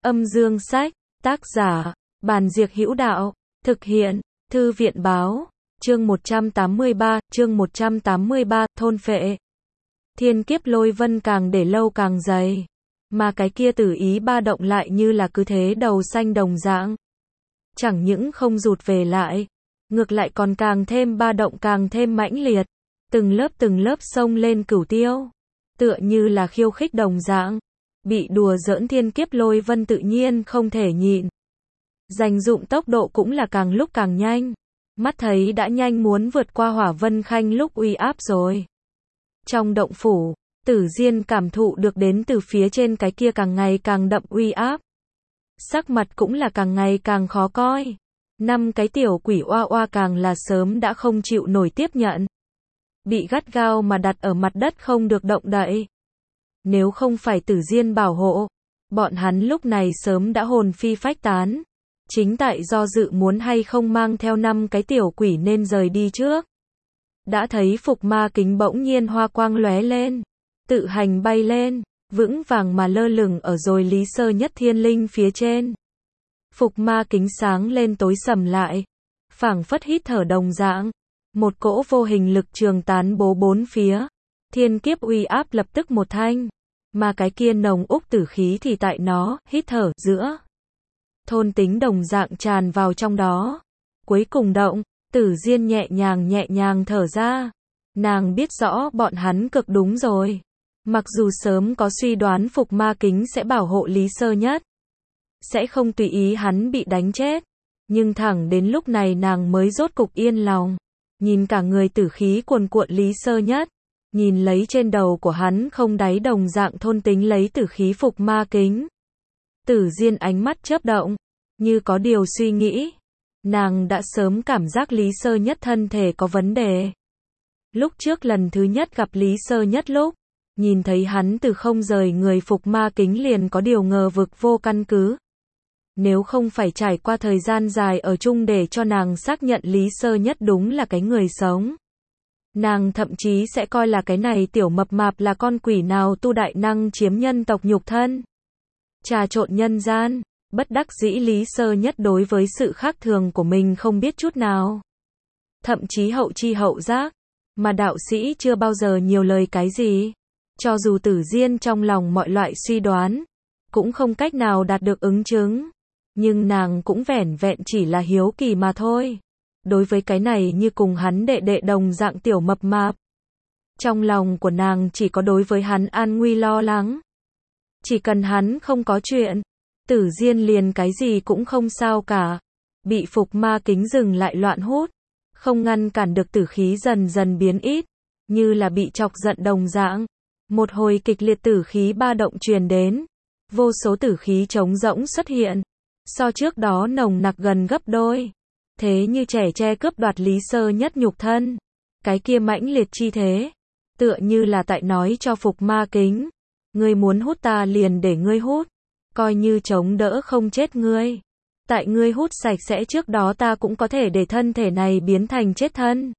Âm dương sách, tác giả, Bàn Diệc Hữu Đạo, thực hiện, Thư viện Báo, chương 183, thôn phệ. Thiên kiếp lôi vân càng để lâu càng dày, mà cái kia tử ý ba động lại như là cứ thế đầu xanh đồng dạng. Chẳng những không rụt về lại, ngược lại còn càng thêm ba động càng thêm mãnh liệt, từng lớp xông lên cửu tiêu, tựa như là khiêu khích đồng dạng. Bị đùa giỡn thiên kiếp lôi vân tự nhiên không thể nhịn. Dành dụng tốc độ cũng là càng lúc càng nhanh. Mắt thấy đã nhanh muốn vượt qua Hỏa Vân Khanh lúc uy áp rồi. Trong động phủ, Tử Diên cảm thụ được đến từ phía trên cái kia càng ngày càng đậm uy áp. Sắc mặt cũng là càng ngày càng khó coi. 5 cái tiểu quỷ oa oa càng là sớm đã không chịu nổi tiếp nhận. Bị gắt gao mà đặt ở mặt đất không được động đậy. Nếu không phải Tử Diên bảo hộ, bọn hắn lúc này sớm đã hồn phi phách tán. Chính tại do dự muốn hay không mang theo 5 cái tiểu quỷ nên rời đi trước. Đã thấy phục ma kính bỗng nhiên hoa quang lóe lên, tự hành bay lên, vững vàng mà lơ lửng ở rồi Lý Sơ Nhất Thiên Linh phía trên. Phục ma kính sáng lên tối sầm lại, phảng phất hít thở đồng dạng, một cỗ vô hình lực trường tán bố bốn phía, thiên kiếp uy áp lập tức một thanh, mà cái kia nồng úc tử khí thì tại nó hít thở giữa thôn tính đồng dạng tràn vào trong đó. Cuối cùng động, Tử Diên nhẹ nhàng thở ra. Nàng biết rõ bọn hắn cực đúng rồi. Mặc dù sớm có suy đoán phục ma kính sẽ bảo hộ Lý Sơ Nhất, sẽ không tùy ý hắn bị đánh chết, nhưng thẳng đến lúc này nàng mới rốt cục yên lòng. Nhìn cả người tử khí cuồn cuộn Lý Sơ Nhất, nhìn lấy trên đầu của hắn không đáy đồng dạng thôn tính lấy tử khí phục ma kính. Tử Diên ánh mắt chớp động, như có điều suy nghĩ. Nàng đã sớm cảm giác Lý Sơ Nhất thân thể có vấn đề. Lúc trước lần thứ nhất gặp Lý Sơ Nhất lúc, nhìn thấy hắn từ không rời người phục ma kính liền có điều ngờ vực vô căn cứ. Nếu không phải trải qua thời gian dài ở chung để cho nàng xác nhận Lý Sơ Nhất đúng là cái người sống, nàng thậm chí sẽ coi là cái này tiểu mập mạp là con quỷ nào tu đại năng chiếm nhân tộc nhục thân, trà trộn nhân gian. Bất đắc dĩ Lý Sơ Nhất đối với sự khác thường của mình không biết chút nào. Thậm chí hậu chi hậu giác, mà đạo sĩ chưa bao giờ nhiều lời cái gì. Cho dù Tử Diên trong lòng mọi loại suy đoán, cũng không cách nào đạt được ứng chứng. Nhưng nàng cũng vẻn vẹn chỉ là hiếu kỳ mà thôi. Đối với cái này như cùng hắn đệ đệ đồng dạng tiểu mập mạp. Trong lòng của nàng chỉ có đối với hắn an nguy lo lắng. Chỉ cần hắn không có chuyện, Tử Diên liền cái gì cũng không sao cả. Bị phục ma kính dừng lại loạn hút, không ngăn cản được tử khí dần dần biến ít, như là bị chọc giận đồng dạng. Một hồi kịch liệt tử khí ba động truyền đến, vô số tử khí trống rỗng xuất hiện, so trước đó nồng nặc gần gấp đôi. Thế như trẻ tre cướp đoạt Lý Sơ Nhất nhục thân, cái kia mãnh liệt chi thế, tựa như là tại nói cho phục ma kính, ngươi muốn hút ta liền để ngươi hút. Coi như chống đỡ không chết ngươi. Tại ngươi hút sạch sẽ trước đó ta cũng có thể để thân thể này biến thành chết thân.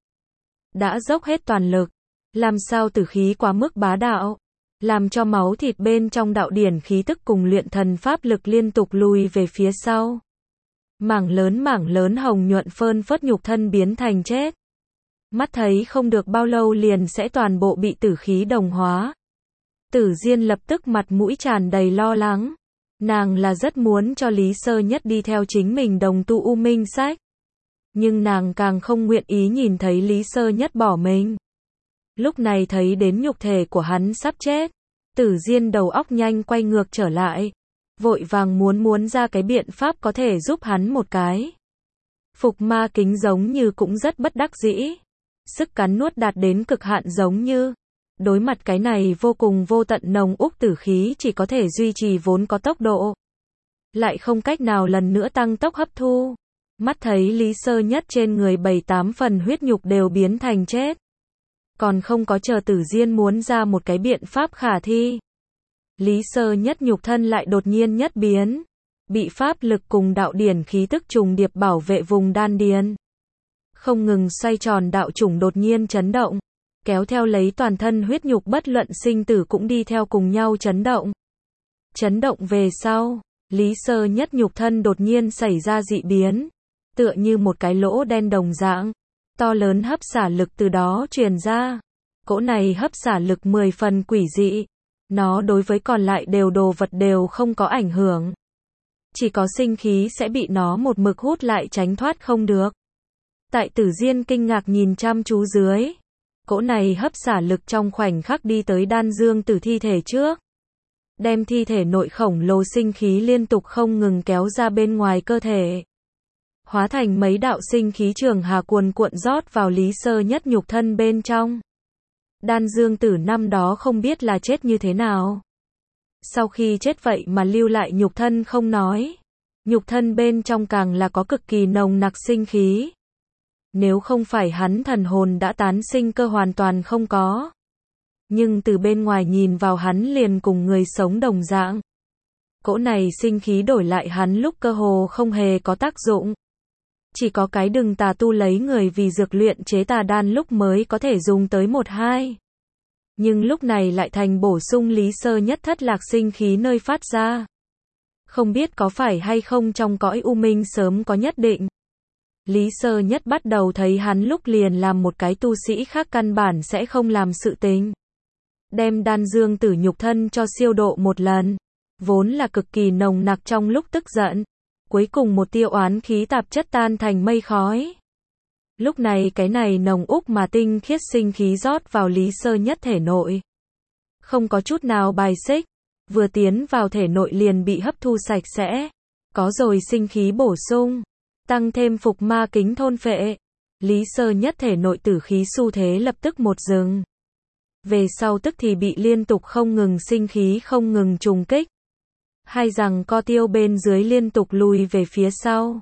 Đã dốc hết toàn lực. Làm sao tử khí quá mức bá đạo. Làm cho máu thịt bên trong đạo điển khí tức cùng luyện thần pháp lực liên tục lùi về phía sau. Mảng lớn hồng nhuận phơn phớt nhục thân biến thành chết. Mắt thấy không được bao lâu liền sẽ toàn bộ bị tử khí đồng hóa. Tử Diên lập tức mặt mũi tràn đầy lo lắng. Nàng là rất muốn cho Lý Sơ Nhất đi theo chính mình đồng tu U Minh Sách. Nhưng nàng càng không nguyện ý nhìn thấy Lý Sơ Nhất bỏ mình. Lúc này thấy đến nhục thể của hắn sắp chết, Tử Diên đầu óc nhanh quay ngược trở lại. Vội vàng muốn ra cái biện pháp có thể giúp hắn một cái. Phục ma kính giống như cũng rất bất đắc dĩ. Sức cắn nuốt đạt đến cực hạn giống như. Đối mặt cái này vô cùng vô tận nồng úc tử khí chỉ có thể duy trì vốn có tốc độ. Lại không cách nào lần nữa tăng tốc hấp thu. Mắt thấy Lý Sơ Nhất trên người 7-8 phần huyết nhục đều biến thành chết. Còn không có chờ Tử Diên muốn ra một cái biện pháp khả thi. Lý Sơ Nhất nhục thân lại đột nhiên nhất biến. Bị pháp lực cùng đạo điển khí tức trùng điệp bảo vệ vùng đan điền. Không ngừng xoay tròn đạo chủng đột nhiên chấn động. Kéo theo lấy toàn thân huyết nhục bất luận sinh tử cũng đi theo cùng nhau chấn động. Chấn động về sau, Lý Sơ Nhất nhục thân đột nhiên xảy ra dị biến, tựa như một cái lỗ đen đồng dạng, to lớn hấp xả lực từ đó truyền ra. Cỗ này hấp xả lực 10 phần quỷ dị, nó đối với còn lại đều đồ vật đều không có ảnh hưởng. Chỉ có sinh khí sẽ bị nó một mực hút lại tránh thoát không được. Tại Tử Diên kinh ngạc nhìn chăm chú dưới, cỗ này hấp xả lực trong khoảnh khắc đi tới Đan Dương Tử thi thể trước, đem thi thể nội khổng lồ sinh khí liên tục không ngừng kéo ra bên ngoài cơ thể, hóa thành mấy đạo sinh khí trường hà cuồn cuộn rót vào Lý Sơ Nhất nhục thân bên trong. Đan Dương Tử năm đó không biết là chết như thế nào. Sau khi chết vậy mà lưu lại nhục thân không nói, nhục thân bên trong càng là có cực kỳ nồng nặc sinh khí. Nếu không phải hắn thần hồn đã tán sinh cơ hoàn toàn không có. Nhưng từ bên ngoài nhìn vào hắn liền cùng người sống đồng dạng. Cỗ này sinh khí đổi lại hắn lúc cơ hồ không hề có tác dụng. Chỉ có cái đừng tà tu lấy người vì dược luyện chế tà đan lúc mới có thể dùng tới 1-2. Nhưng lúc này lại thành bổ sung Lý Sơ Nhất thất lạc sinh khí nơi phát ra. Không biết có phải hay không trong cõi u minh sớm có nhất định. Lý Sơ Nhất bắt đầu thấy hắn lúc liền làm một cái tu sĩ khác căn bản sẽ không làm sự tình. Đem Đan Dương Tử nhục thân cho siêu độ một lần, vốn là cực kỳ nồng nặc trong lúc tức giận. Cuối cùng một tia oán khí tạp chất tan thành mây khói. Lúc này cái này nồng úc mà tinh khiết sinh khí rót vào Lý Sơ Nhất thể nội. Không có chút nào bài xích, vừa tiến vào thể nội liền bị hấp thu sạch sẽ. Có rồi sinh khí bổ sung, tăng thêm phục ma kính thôn phệ. Lý Sơ Nhất thể nội tử khí xu thế lập tức một dừng. Về sau tức thì bị liên tục không ngừng sinh khí không ngừng trùng kích. Hai rằng co tiêu bên dưới liên tục lùi về phía sau.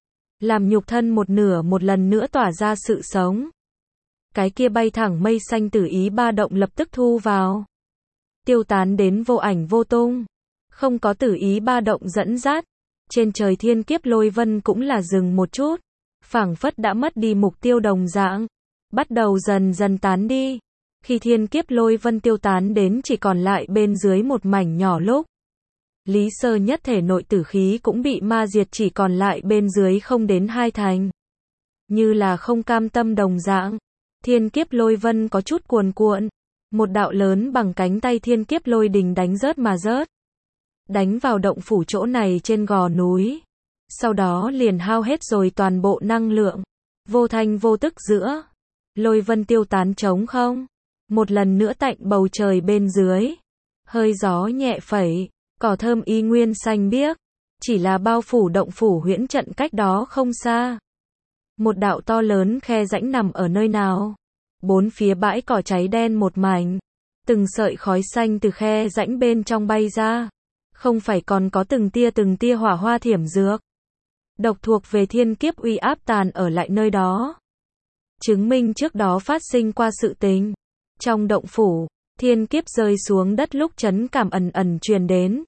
Làm nhục thân một nửa một lần nữa tỏa ra sự sống. Cái kia bay thẳng mây xanh tử ý ba động lập tức thu vào. Tiêu tán đến vô ảnh vô tung. Không có tử ý ba động dẫn dắt. Trên trời thiên kiếp lôi vân cũng là dừng một chút. Phảng phất đã mất đi mục tiêu đồng dạng. Bắt đầu dần dần tán đi. Khi thiên kiếp lôi vân tiêu tán đến chỉ còn lại bên dưới một mảnh nhỏ lúc. Lý Sơ Nhất thể nội tử khí cũng bị ma diệt chỉ còn lại bên dưới không đến 2 thành. Như là không cam tâm đồng dạng. Thiên kiếp lôi vân có chút cuồn cuộn. Một đạo lớn bằng cánh tay thiên kiếp lôi đình đánh rớt mà rớt. Đánh vào động phủ chỗ này trên gò núi. Sau đó liền hao hết rồi toàn bộ năng lượng. Vô thanh vô tức giữa. Lôi vân tiêu tán trống không. Một lần nữa tạnh bầu trời bên dưới. Hơi gió nhẹ phẩy. Cỏ thơm y nguyên xanh biếc, chỉ là bao phủ động phủ huyễn trận cách đó không xa. Một đạo to lớn khe rãnh nằm ở nơi nào. Bốn phía bãi cỏ cháy đen một mảnh. Từng sợi khói xanh từ khe rãnh bên trong bay ra. Không phải còn có từng tia hỏa hoa thiểm dược. Độc thuộc về thiên kiếp uy áp tàn ở lại nơi đó. Chứng minh trước đó phát sinh qua sự tình. Trong động phủ. Thiên kiếp rơi xuống đất lúc chấn cảm ẩn ẩn truyền đến.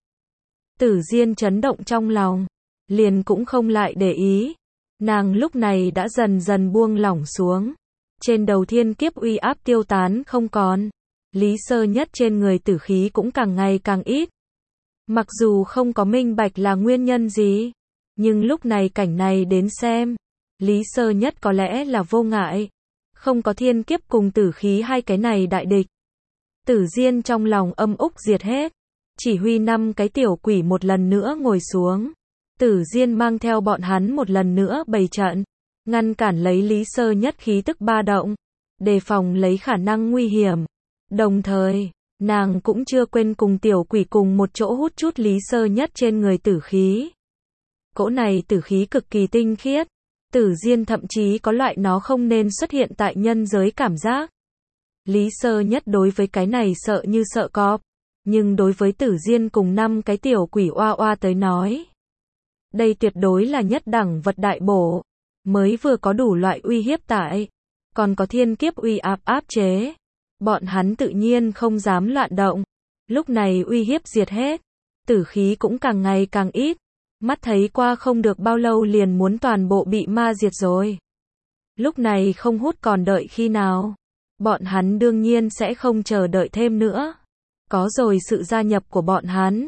Tử Diên chấn động trong lòng. Liền cũng không lại để ý. Nàng lúc này đã dần dần buông lỏng xuống. Trên đầu thiên kiếp uy áp tiêu tán không còn. Lý Sơ Nhất trên người tử khí cũng càng ngày càng ít. Mặc dù không có minh bạch là nguyên nhân gì. Nhưng lúc này cảnh này đến xem. Lý Sơ Nhất có lẽ là vô ngại. Không có thiên kiếp cùng tử khí hai cái này đại địch. Tử Diên trong lòng âm úc diệt hết. Chỉ huy 5 cái tiểu quỷ một lần nữa ngồi xuống. Tử Diên mang theo bọn hắn một lần nữa bày trận. Ngăn cản lấy Lý Sơ Nhất khí tức ba động. Đề phòng lấy khả năng nguy hiểm. Đồng thời, nàng cũng chưa quên cùng tiểu quỷ cùng một chỗ hút chút Lý Sơ Nhất trên người tử khí. Cỗ này tử khí cực kỳ tinh khiết. Tử Diên thậm chí có loại nó không nên xuất hiện tại nhân giới cảm giác. Lý Sơ Nhất đối với cái này sợ như sợ cọp, nhưng đối với Tử Diên cùng 5 cái tiểu quỷ oa oa tới nói, đây tuyệt đối là nhất đẳng vật đại bổ, mới vừa có đủ loại uy hiếp tại, còn có thiên kiếp uy áp áp chế, bọn hắn tự nhiên không dám loạn động. Lúc này uy hiếp diệt hết, tử khí cũng càng ngày càng ít, mắt thấy qua không được bao lâu liền muốn toàn bộ bị ma diệt rồi. Lúc này không hút còn đợi khi nào? Bọn hắn đương nhiên sẽ không chờ đợi thêm nữa. Có rồi sự gia nhập của bọn hắn,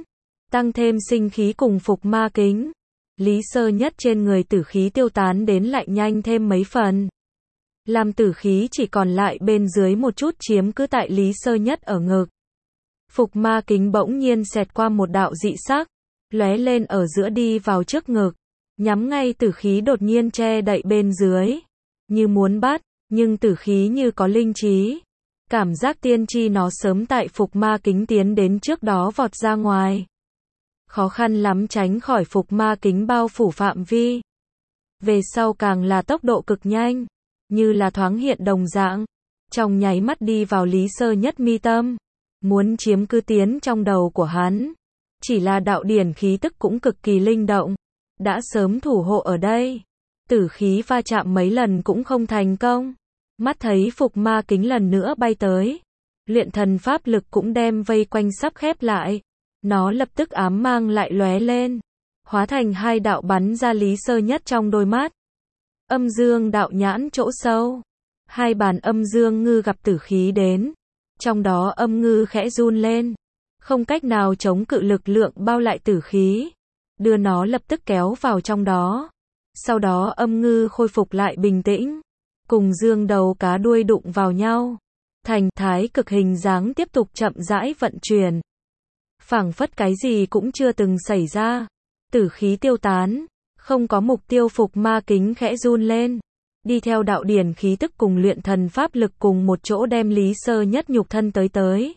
tăng thêm sinh khí cùng phục ma kính. Lý Sơ Nhất trên người tử khí tiêu tán đến lại nhanh thêm mấy phần. Làm tử khí chỉ còn lại bên dưới một chút chiếm cứ tại Lý Sơ Nhất ở ngực. Phục ma kính bỗng nhiên xẹt qua một đạo dị sắc, lóe lên ở giữa đi vào trước ngực, nhắm ngay tử khí đột nhiên che đậy bên dưới, như muốn bắt, nhưng tử khí như có linh trí. Cảm giác tiên tri nó sớm tại phục ma kính tiến đến trước đó vọt ra ngoài. Khó khăn lắm tránh khỏi phục ma kính bao phủ phạm vi. Về sau càng là tốc độ cực nhanh, như là thoáng hiện đồng dạng, trong nháy mắt đi vào Lý Sơ Nhất mi tâm, muốn chiếm cứ tiến trong đầu của hắn. Chỉ là đạo điển khí tức cũng cực kỳ linh động, đã sớm thủ hộ ở đây. Tử khí va chạm mấy lần cũng không thành công. Mắt thấy phục ma kính lần nữa bay tới, luyện thần pháp lực cũng đem vây quanh sắp khép lại. Nó lập tức ám mang lại lóe lên, hóa thành hai đạo bắn ra Lý Sơ Nhất trong đôi mắt. Âm dương đạo nhãn chỗ sâu, hai bàn âm dương ngư gặp tử khí đến, trong đó âm ngư khẽ run lên, không cách nào chống cự lực lượng bao lại tử khí, đưa nó lập tức kéo vào trong đó. Sau đó âm ngư khôi phục lại bình tĩnh, cùng dương đầu cá đuôi đụng vào nhau, thành thái cực hình dáng tiếp tục chậm rãi vận chuyển. Phảng phất cái gì cũng chưa từng xảy ra, tử khí tiêu tán, không có mục tiêu phục ma kính khẽ run lên, đi theo đạo điển khí tức cùng luyện thần pháp lực cùng một chỗ đem Lý Sơ Nhất nhục thân tới.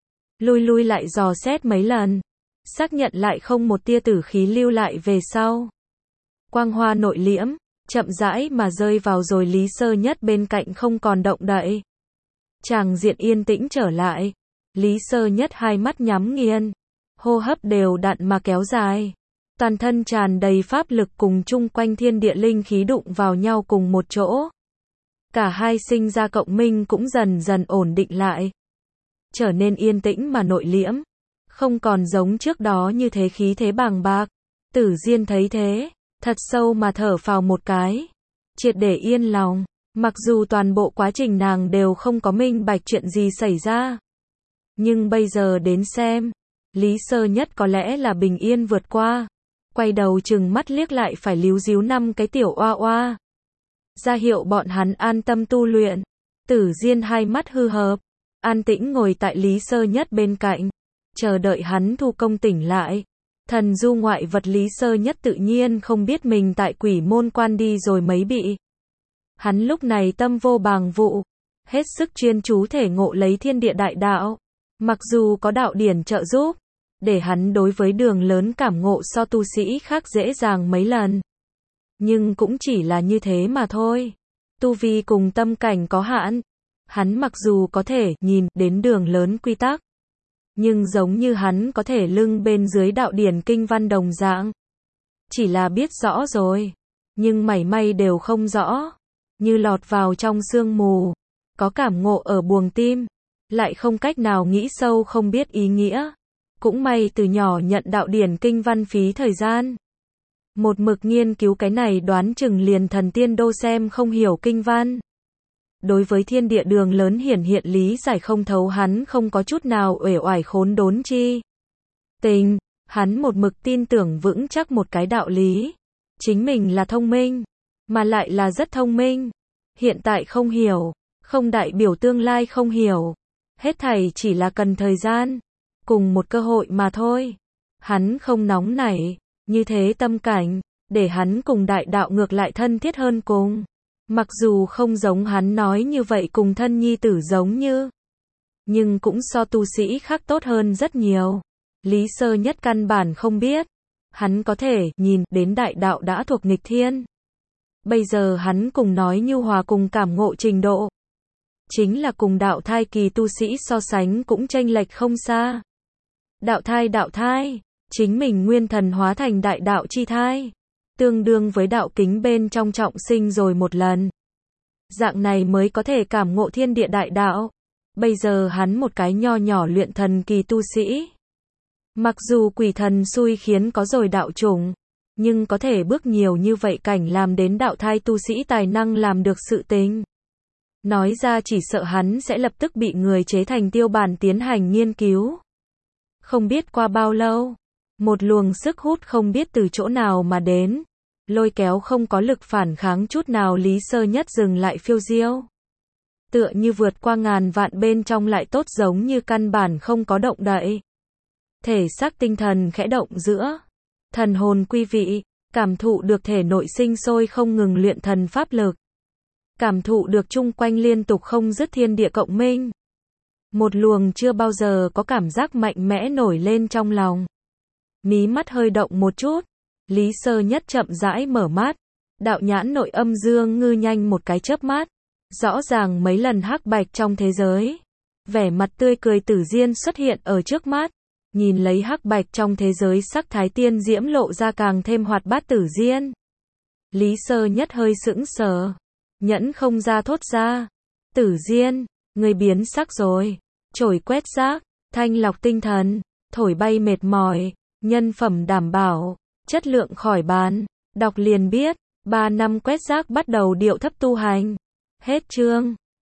Lui lại dò xét mấy lần, xác nhận lại không một tia tử khí lưu lại về sau. Quang hoa nội liễm, chậm rãi mà rơi vào rồi Lý Sơ Nhất bên cạnh không còn động đậy. Tràng diện yên tĩnh trở lại, Lý Sơ Nhất hai mắt nhắm nghiền, hô hấp đều đặn mà kéo dài. Toàn thân tràn đầy pháp lực cùng chung quanh thiên địa linh khí đụng vào nhau cùng một chỗ. Cả hai sinh ra cộng minh cũng dần dần ổn định lại. Trở nên yên tĩnh mà nội liễm. Không còn giống trước đó như thế khí thế bàng bạc. Tử Diên thấy thế, thật sâu mà thở phào một cái. Triệt để yên lòng. Mặc dù toàn bộ quá trình nàng đều không có minh bạch chuyện gì xảy ra. Nhưng bây giờ đến xem, Lý Sơ Nhất có lẽ là bình yên vượt qua. Quay đầu chừng mắt liếc lại phải líu díu 5 cái tiểu oa oa. Ra hiệu bọn hắn an tâm tu luyện. Tử Diên hai mắt hư hợp, an tĩnh ngồi tại Lý Sơ Nhất bên cạnh, chờ đợi hắn thu công tỉnh lại. Thần du ngoại vật Lý Sơ Nhất tự nhiên không biết mình tại Quỷ Môn Quan đi rồi mấy bị. Hắn lúc này tâm vô bàng vụ, hết sức chuyên chú thể ngộ lấy thiên địa đại đạo. Mặc dù có đạo điển trợ giúp, để hắn đối với đường lớn cảm ngộ so tu sĩ khác dễ dàng mấy lần. Nhưng cũng chỉ là như thế mà thôi. Tu vi cùng tâm cảnh có hạn. Hắn mặc dù có thể nhìn đến đường lớn quy tắc, nhưng giống như hắn có thể lưng bên dưới đạo điển kinh văn đồng dạng. Chỉ là biết rõ rồi, nhưng mảy may đều không rõ. Như lọt vào trong sương mù, có cảm ngộ ở buồng tim, lại không cách nào nghĩ sâu không biết ý nghĩa. Cũng may từ nhỏ nhận đạo điển kinh văn phí thời gian. Một mực nghiên cứu cái này đoán chừng liền thần tiên đô xem không hiểu kinh văn. Đối với thiên địa đường lớn hiển hiện lý giải không thấu hắn không có chút nào uể oải khốn đốn chi. Tình, hắn một mực tin tưởng vững chắc một cái đạo lý. Chính mình là thông minh, mà lại là rất thông minh. Hiện tại không hiểu, không đại biểu tương lai không hiểu. Hết thảy chỉ là cần thời gian, cùng một cơ hội mà thôi. Hắn không nóng nảy, như thế tâm cảnh, để hắn cùng đại đạo ngược lại thân thiết hơn cùng. Mặc dù không giống hắn nói như vậy cùng thân nhi tử giống như, nhưng cũng so tu sĩ khác tốt hơn rất nhiều. Lý Sơ Nhất căn bản không biết, hắn có thể nhìn đến đại đạo đã thuộc nghịch thiên. Bây giờ hắn cùng nói như hòa cùng cảm ngộ trình độ, chính là cùng đạo thai kỳ tu sĩ so sánh cũng chênh lệch không xa. Đạo thai, chính mình nguyên thần hóa thành đại đạo chi thai, tương đương với đạo kính bên trong trọng sinh rồi một lần. Dạng này mới có thể cảm ngộ thiên địa đại đạo. Bây giờ hắn một cái nho nhỏ luyện thần kỳ tu sĩ. Mặc dù quỷ thần xui khiến có rồi đạo chủng, nhưng có thể bước nhiều như vậy cảnh làm đến đạo thai tu sĩ tài năng làm được sự tình. Nói ra chỉ sợ hắn sẽ lập tức bị người chế thành tiêu bản tiến hành nghiên cứu. Không biết qua bao lâu, Một luồng sức hút không biết từ chỗ nào mà đến, lôi kéo không có lực phản kháng chút nào. Lý Sơ Nhất dừng lại phiêu diêu. Tựa như vượt qua ngàn vạn bên trong lại tốt giống như căn bản không có động đậy. Thể xác tinh thần khẽ động giữa. Thần hồn quy vị, cảm thụ được thể nội sinh sôi không ngừng luyện thần pháp lực. Cảm thụ được chung quanh liên tục không dứt thiên địa cộng minh. Một luồng chưa bao giờ có cảm giác mạnh mẽ nổi lên trong lòng. Mí mắt hơi động một chút. Lý Sơ Nhất chậm rãi mở mắt. Đạo nhãn nội âm dương ngư nhanh một cái chớp mắt. Rõ ràng mấy lần hắc bạch trong thế giới. Vẻ mặt tươi cười Tử Diên xuất hiện ở trước mắt. Nhìn lấy hắc bạch trong thế giới sắc thái tiên diễm lộ ra càng thêm hoạt bát Tử Diên. Lý Sơ Nhất hơi sững sờ. Nhẫn không ra thốt ra. Tử Diên, người biến sắc rồi. Chổi quét rác, thanh lọc tinh thần, thổi bay mệt mỏi, nhân phẩm đảm bảo, chất lượng khỏi bàn. Đọc liền biết, 3 năm quét rác bắt đầu điệu thấp tu hành. Hết chương.